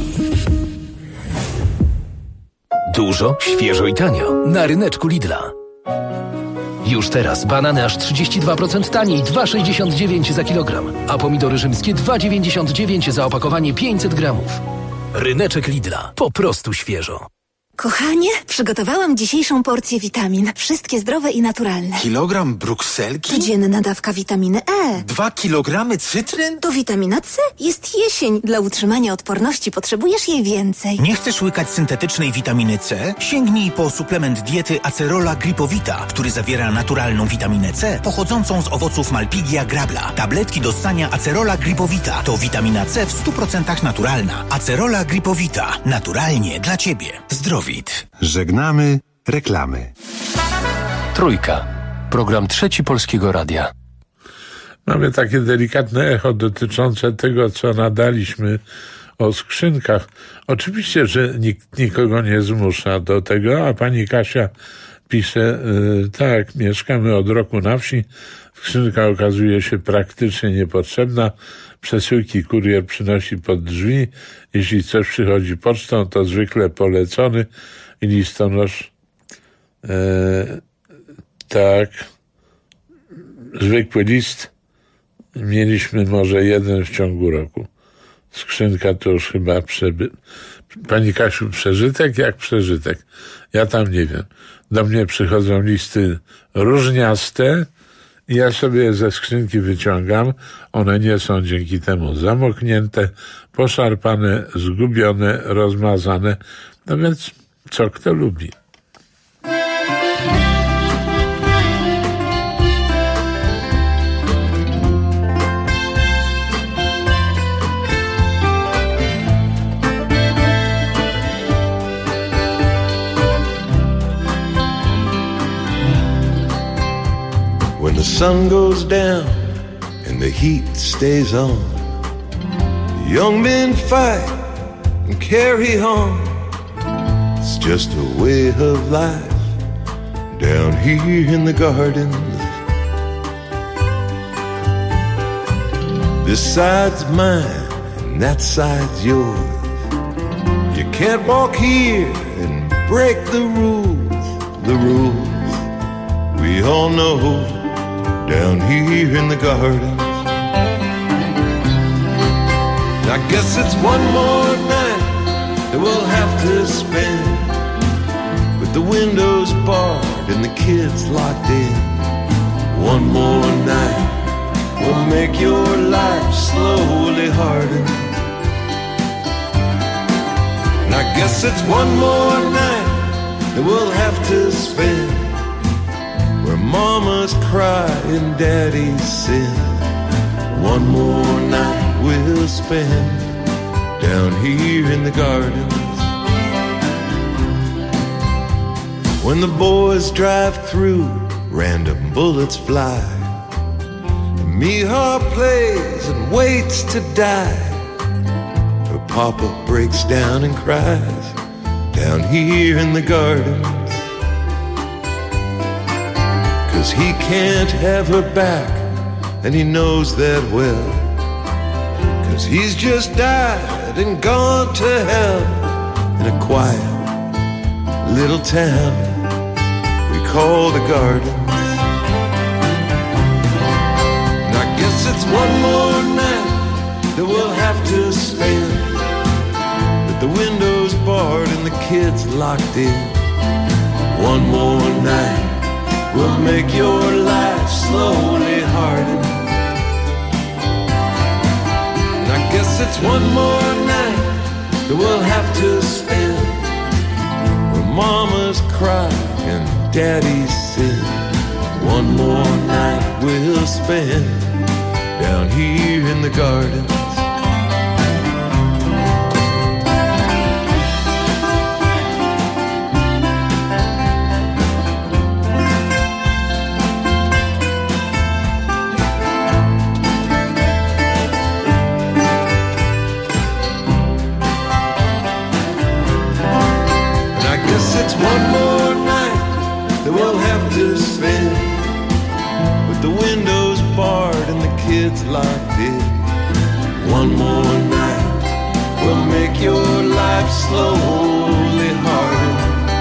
Dużo, świeżo i tanio na ryneczku Lidla. Już teraz banany aż trzydzieści dwa procent taniej, dwa sześćdziesiąt dziewięć za kilogram, a pomidory rzymskie dwa dziewięćdziesiąt dziewięć za opakowanie pięćset gramów. Ryneczek Lidla. Po prostu świeżo. Kochanie, przygotowałam dzisiejszą porcję witamin. Wszystkie zdrowe i naturalne. Kilogram brukselki? Codzienna dawka witaminy E. Dwa kilogramy cytryn? To witamina C. Jest jesień. Dla utrzymania odporności potrzebujesz jej więcej. Nie chcesz łykać syntetycznej witaminy C? Sięgnij po suplement diety Acerola Gripowita, który zawiera naturalną witaminę C pochodzącą z owoców Malpighia grabla. Tabletki do ssania Acerola Gripowita to witamina C w stu procentach naturalna. Acerola Gripowita. Naturalnie dla Ciebie. Zdrowie. Żegnamy reklamy. Trójka. Program Trzeci Polskiego Radia. Mamy takie delikatne echo dotyczące tego, co nadaliśmy o skrzynkach. Oczywiście, że nikt nikogo nie zmusza do tego, a pani Kasia pisze, yy, tak, mieszkamy od roku na wsi. Skrzynka okazuje się praktycznie niepotrzebna. Przesyłki kurier przynosi pod drzwi. Jeśli coś przychodzi pocztą, to zwykle polecony i listonosz. E, tak. Zwykły list. Mieliśmy może jeden w ciągu roku. Skrzynka to już chyba przeby... Pani Kasiu, przeżytek jak przeżytek. Ja tam nie wiem. Do mnie przychodzą listy różniaste, i ja sobie ze skrzynki wyciągam. One nie są dzięki temu zamoknięte, poszarpane, zgubione, rozmazane. No więc co kto lubi. When the sun goes down and the heat stays on, young men fight and carry on. It's just a way of life down here in the gardens. This side's mine and that side's yours. You can't walk here and break the rules, the rules we all know down here in the gardens. I guess it's one more night that we'll have to spend with the windows barred and the kids locked in. One more night will make your life slowly harden. And I guess it's one more night that we'll have to spend where mamas cry and daddies sin. One more night we'll spend down here in the gardens. When the boys drive through, random bullets fly. And Mihar plays and waits to die. Her papa breaks down and cries down here in the gardens. Cause he can't have her back, and he knows that well. Cause he's just died and gone to hell in a quiet little town we call the Gardens. And I guess it's one more night that we'll have to spend with the windows barred and the kids locked in. One more night will make your life slowly harden. And I guess it's one more night that we'll have to spend where mamas cry and daddies sin. One more night we'll spend down here in the gardens. One more night that we'll have to it's locked in. One more night will make your life slowly harder.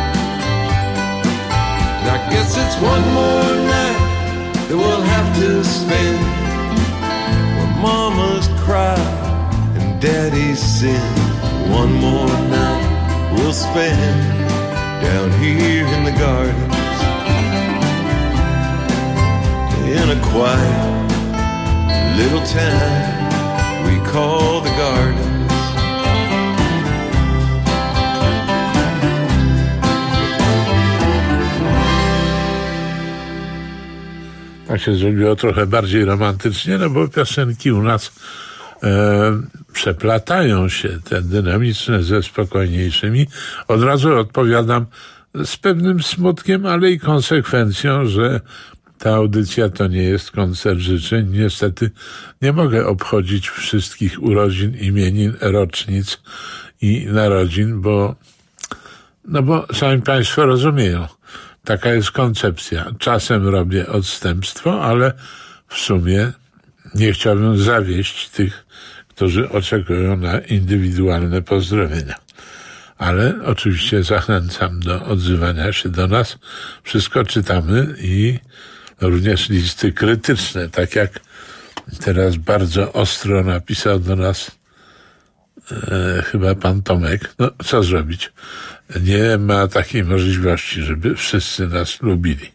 And I guess it's one more night that we'll have to spend where mamas cry and daddies sin. One more night we'll spend down here in the gardens, in a quiet little town we call the Gardens. Tak się zrobiło trochę bardziej romantycznie, no bo piosenki u nas e, przeplatają się, te dynamiczne ze spokojniejszymi. Od razu odpowiadam z pewnym smutkiem, ale i konsekwencją, że ta audycja to nie jest koncert życzeń. Niestety nie mogę obchodzić wszystkich urodzin, imienin, rocznic i narodzin, bo no bo sami Państwo rozumieją, taka jest koncepcja. Czasem robię odstępstwo, ale w sumie nie chciałbym zawieść tych, którzy oczekują na indywidualne pozdrowienia. Ale oczywiście zachęcam do odzywania się do nas. Wszystko czytamy i również listy krytyczne, tak jak teraz bardzo ostro napisał do nas e, chyba pan Tomek. No, co zrobić? Nie ma takiej możliwości, żeby wszyscy nas lubili.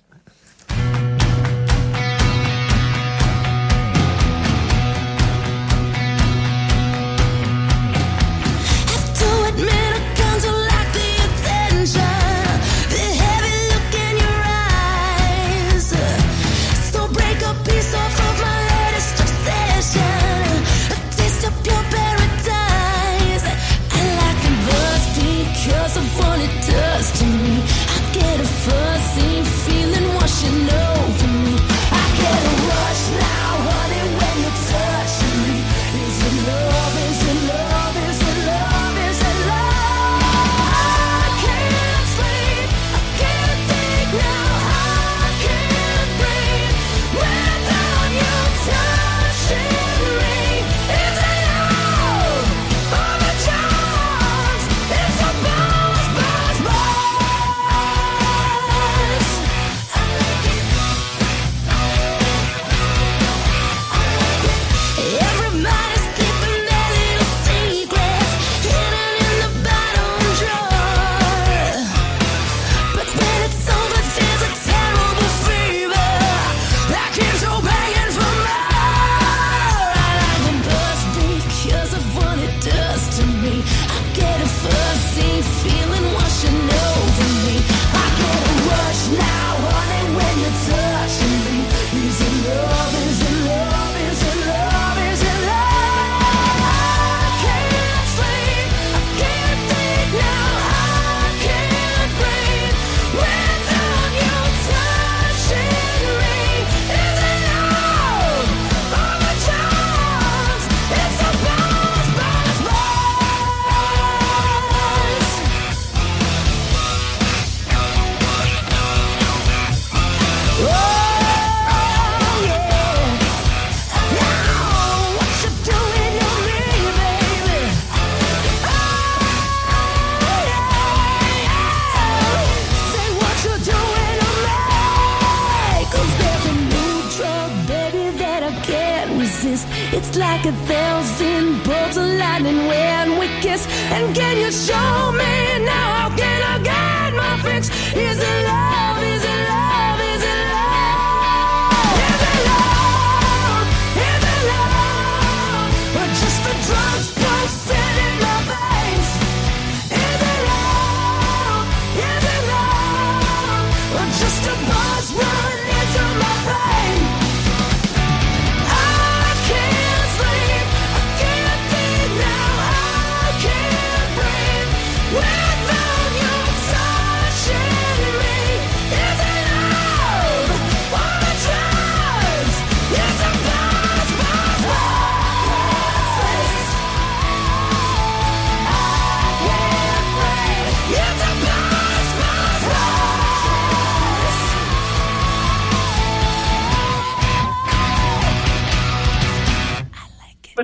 It's like a thousand bolts of lightning when we kiss. And can you show me now? How can I get my fix? Is it love? Is it love? Is it love? Is it love? Is it love? Or just the drugs pulsating in my veins? Is it love? Is it love? Or just a buzz running into my brain? Without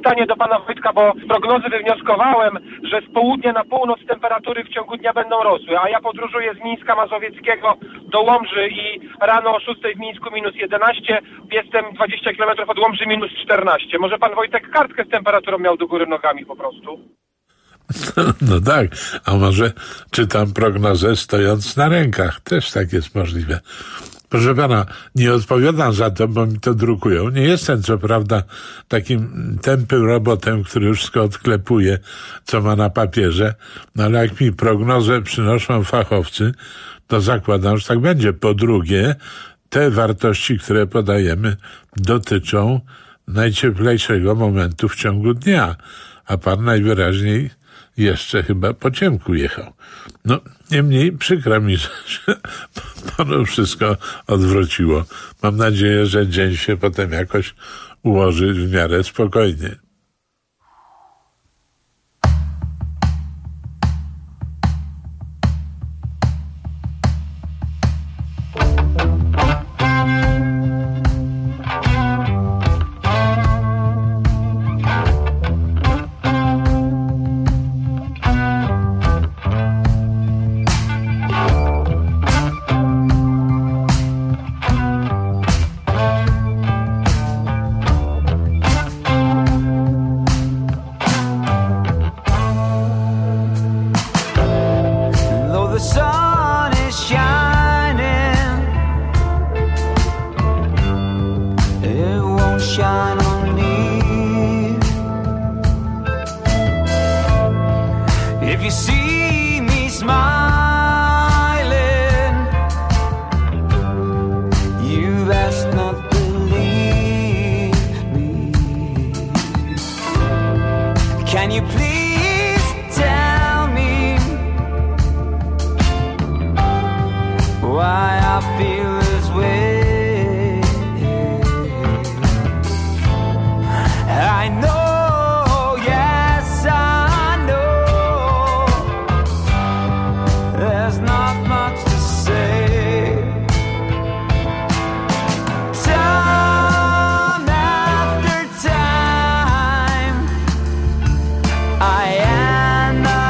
pytanie do pana Wojtka, bo z prognozy wywnioskowałem, że z południa na północ temperatury w ciągu dnia będą rosły, a ja podróżuję z Mińska Mazowieckiego do Łomży i rano o szóstej w Mińsku minus jedenaście, jestem dwadzieścia kilometrów od Łomży minus czternaście. Może pan Wojtek kartkę z temperaturą miał do góry nogami po prostu? No tak, a może czytam prognozę stojąc na rękach. Też tak jest możliwe. Proszę pana, nie odpowiadam za to, bo mi to drukują. Nie jestem co prawda takim tępym robotem, który wszystko odklepuje, co ma na papierze, no ale jak mi prognozę przynoszą fachowcy, to zakładam, że tak będzie. Po drugie, te wartości, które podajemy, dotyczą najcieplejszego momentu w ciągu dnia, a pan najwyraźniej jeszcze chyba po ciemku jechał. No, niemniej przykro mi, że panu wszystko odwróciło. Mam nadzieję, że dzień się potem jakoś ułoży w miarę spokojnie.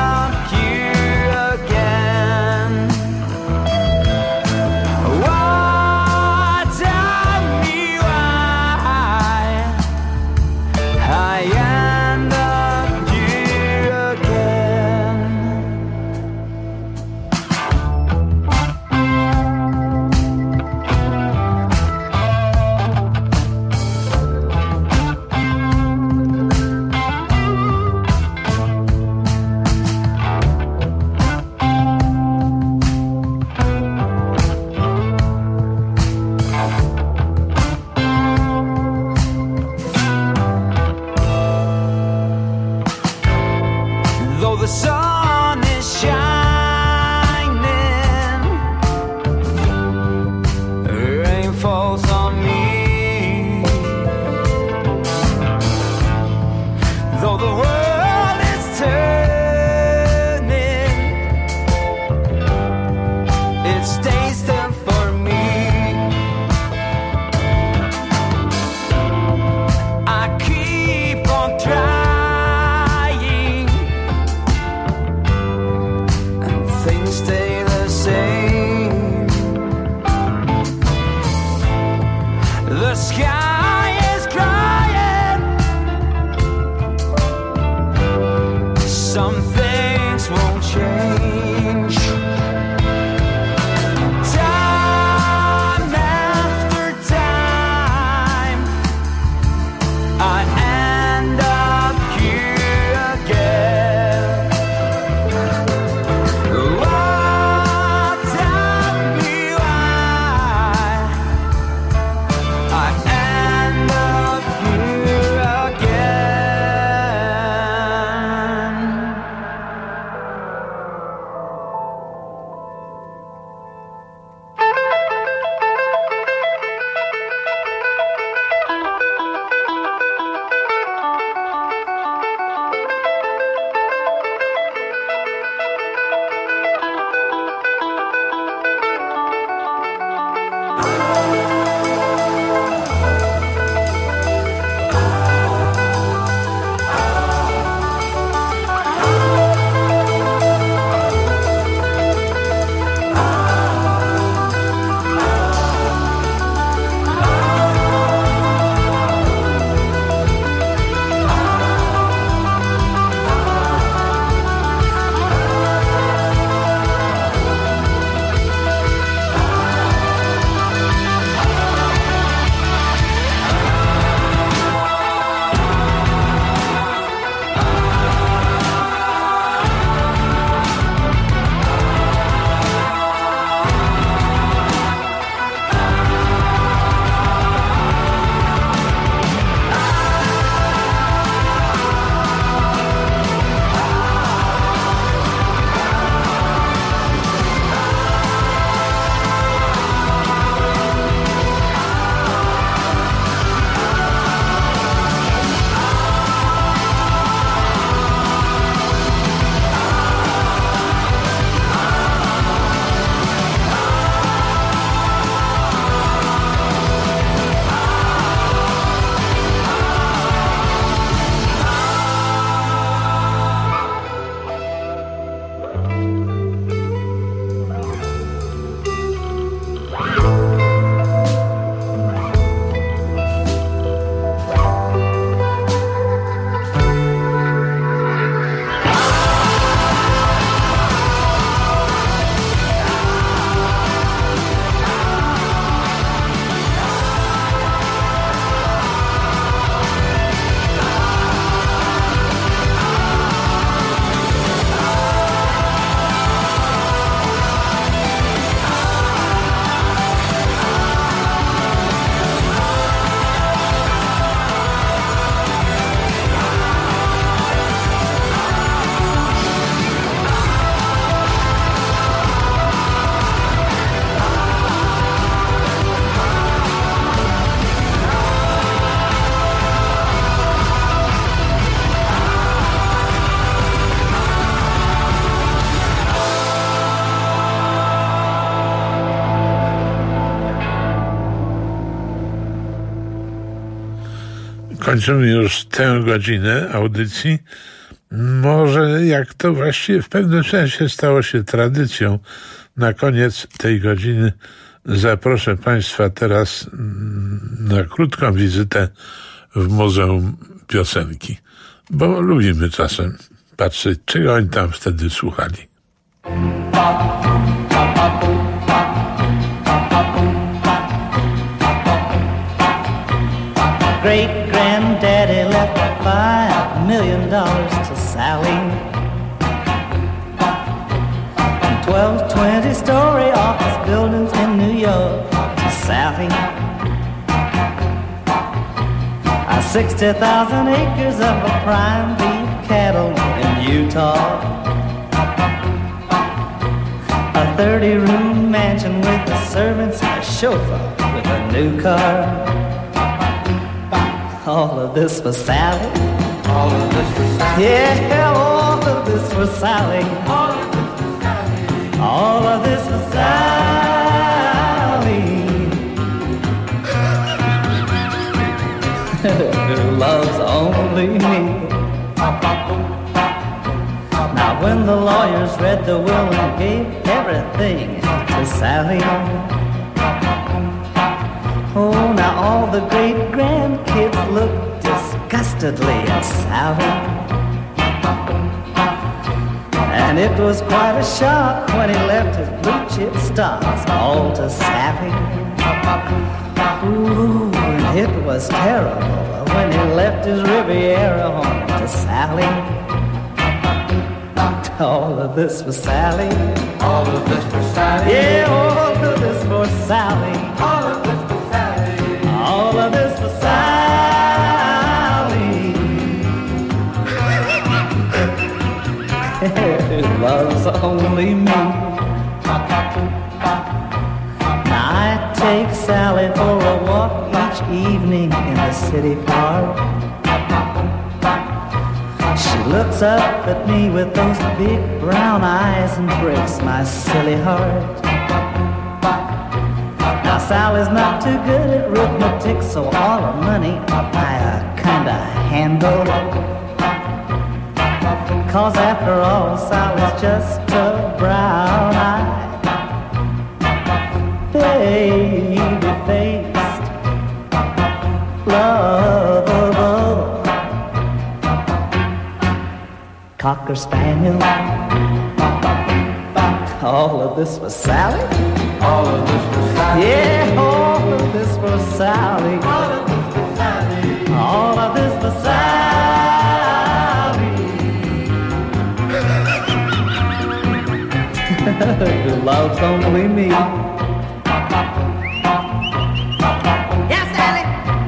Whoa! kończymy już tę godzinę audycji. Może jak to właściwie w pewnym sensie stało się tradycją, na koniec tej godziny zaproszę Państwa teraz na krótką wizytę w Muzeum Piosenki, bo lubimy czasem patrzeć, czego oni tam wtedy słuchali. Great granddaddy left five million dollars to Sally. Twelve twenty-story office buildings in New York to Sally. Uh, Sixty thousand acres of a prime beef cattle in Utah. A thirty-room mansion with the servants and a chauffeur with a new car. All of this for Sally. All of this for Sally. Yeah, all of this for Sally. All of this for Sally. Who loves only me. Now when the lawyers read the will and gave everything to Sally. Oh, now all the great-grandkids look disgustedly at Sally. And it was quite a shock when he left his blue chip stocks all to Sally. Ooh, and it was terrible when he left his Riviera home to Sally. All of this for Sally. All of this for Sally. Yeah, all of this for Sally. All of this for Sally. All of this for Sally. It loves only me. Now I take Sally for a walk each evening in the city park. She looks up at me with those big brown eyes and breaks my silly heart. Now Sally's not too good at arithmetic, so all her money I uh, kinda handle. Cause after all, Sally's just a brown-eyed, baby-faced, lovable Cocker Spaniel. All of this for Sally. All of this for Sally. Yeah, all of this for Sally. All of this for Sally. All of this for Sally. Who loves only me. Yes, Sally.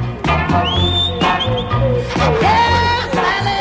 Yes, Sally.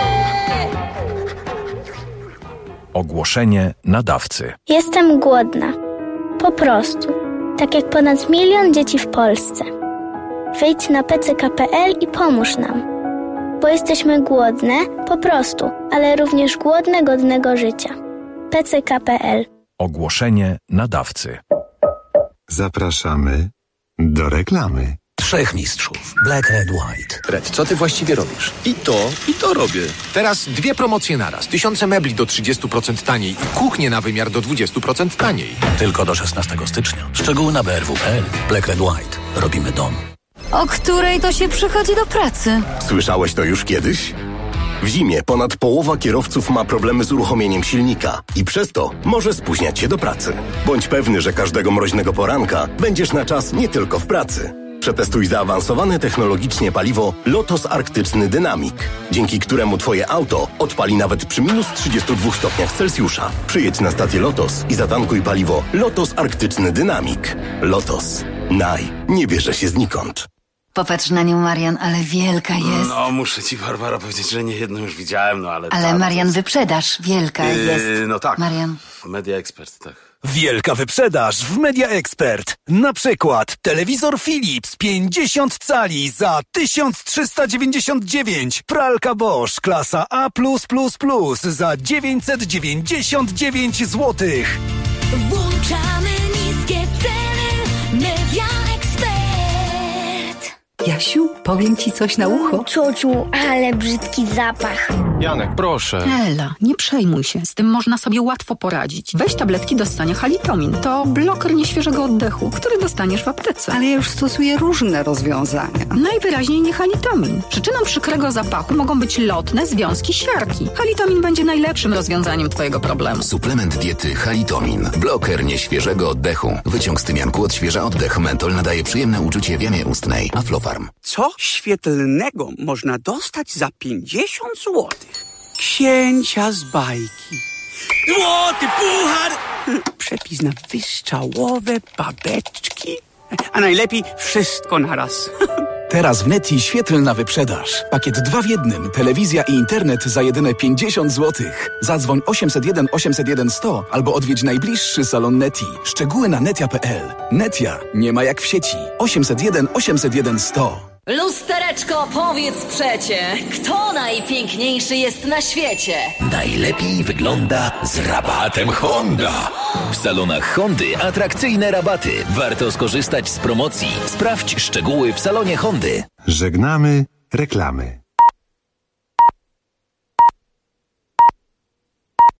Ogłoszenie nadawcy. Jestem głodna. Po prostu. Tak jak ponad milion dzieci w Polsce. Wejdź na p c k kropka p l i pomóż nam. Bo jesteśmy głodne, po prostu, ale również głodne godnego życia. p c k kropka p l. Ogłoszenie nadawcy. Zapraszamy do reklamy. Trzech mistrzów. Black, Red, White. Red, co ty właściwie robisz? I to, i to robię. Teraz dwie promocje naraz. Tysiące mebli do trzydzieści procent taniej i kuchnie na wymiar do dwadzieścia procent taniej. Tylko do szesnastego stycznia. Szczegóły na b r w kropka p l. Black, Red, White. Robimy dom. O której to się przychodzi do pracy? Słyszałeś to już kiedyś? W zimie ponad połowa kierowców ma problemy z uruchomieniem silnika i przez to może spóźniać się do pracy. Bądź pewny, że każdego mroźnego poranka będziesz na czas nie tylko w pracy. Przetestuj zaawansowane technologicznie paliwo Lotos Arktyczny Dynamik, dzięki któremu twoje auto odpali nawet przy minus trzydziestu dwóch stopniach Celsjusza. Przyjedź na stację Lotos i zatankuj paliwo Lotos Arktyczny Dynamik. Lotos. Naj. Nie bierze się znikąd. Popatrz na nią, Marian, ale wielka jest. No, muszę ci, Barbara, powiedzieć, że nie jedną już widziałem, no ale... Ale ta, Marian, jest... wyprzedaż wielka yy, jest. No tak, Marian. Media Expert, tak. Wielka wyprzedaż w Media Expert. Na przykład telewizor Philips pięćdziesiąt cali za tysiąc trzysta dziewięćdziesiąt dziewięć. Pralka Bosch klasa A plus plus plus za dziewięćset dziewięćdziesiąt dziewięć złotych. Włączamy niskie ceny. Media Expert. Jasiu, powiem ci coś na ucho. Ciociu, ale brzydki zapach. Janek, proszę. Ela, nie przejmuj się. Z tym można sobie łatwo poradzić. Weź tabletki do ssania Halitomin. To bloker nieświeżego oddechu, który dostaniesz w aptece. Ale ja już stosuję różne rozwiązania. Najwyraźniej nie Halitomin. Przyczyną przykrego zapachu mogą być lotne związki siarki. Halitomin będzie najlepszym rozwiązaniem twojego problemu. Suplement diety Halitomin. Bloker nieświeżego oddechu. Wyciąg z tymianku odświeża oddech. Mentol nadaje przyjemne uczucie w jamie ustnej. Aflofarm. Co świetlnego można dostać za pięćdziesiąt złotych? Księcia z bajki. Złoty puchar! Przepis na wystrzałowe babeczki. A najlepiej wszystko naraz. Teraz w Neti świetlna wyprzedaż. Pakiet dwa w jednym. Telewizja i internet za jedyne pięćdziesiąt złotych. Zadzwoń osiemset jeden osiemset jeden sto albo odwiedź najbliższy salon Neti. Szczegóły na netia kropka p l. Netia nie ma jak w sieci. osiemset jeden osiemset jeden sto. Lustereczko, powiedz przecie, kto najpiękniejszy jest na świecie? Najlepiej wygląda z rabatem Honda. W salonach Hondy atrakcyjne rabaty. Warto skorzystać z promocji. Sprawdź szczegóły w salonie Hondy. Żegnamy reklamy.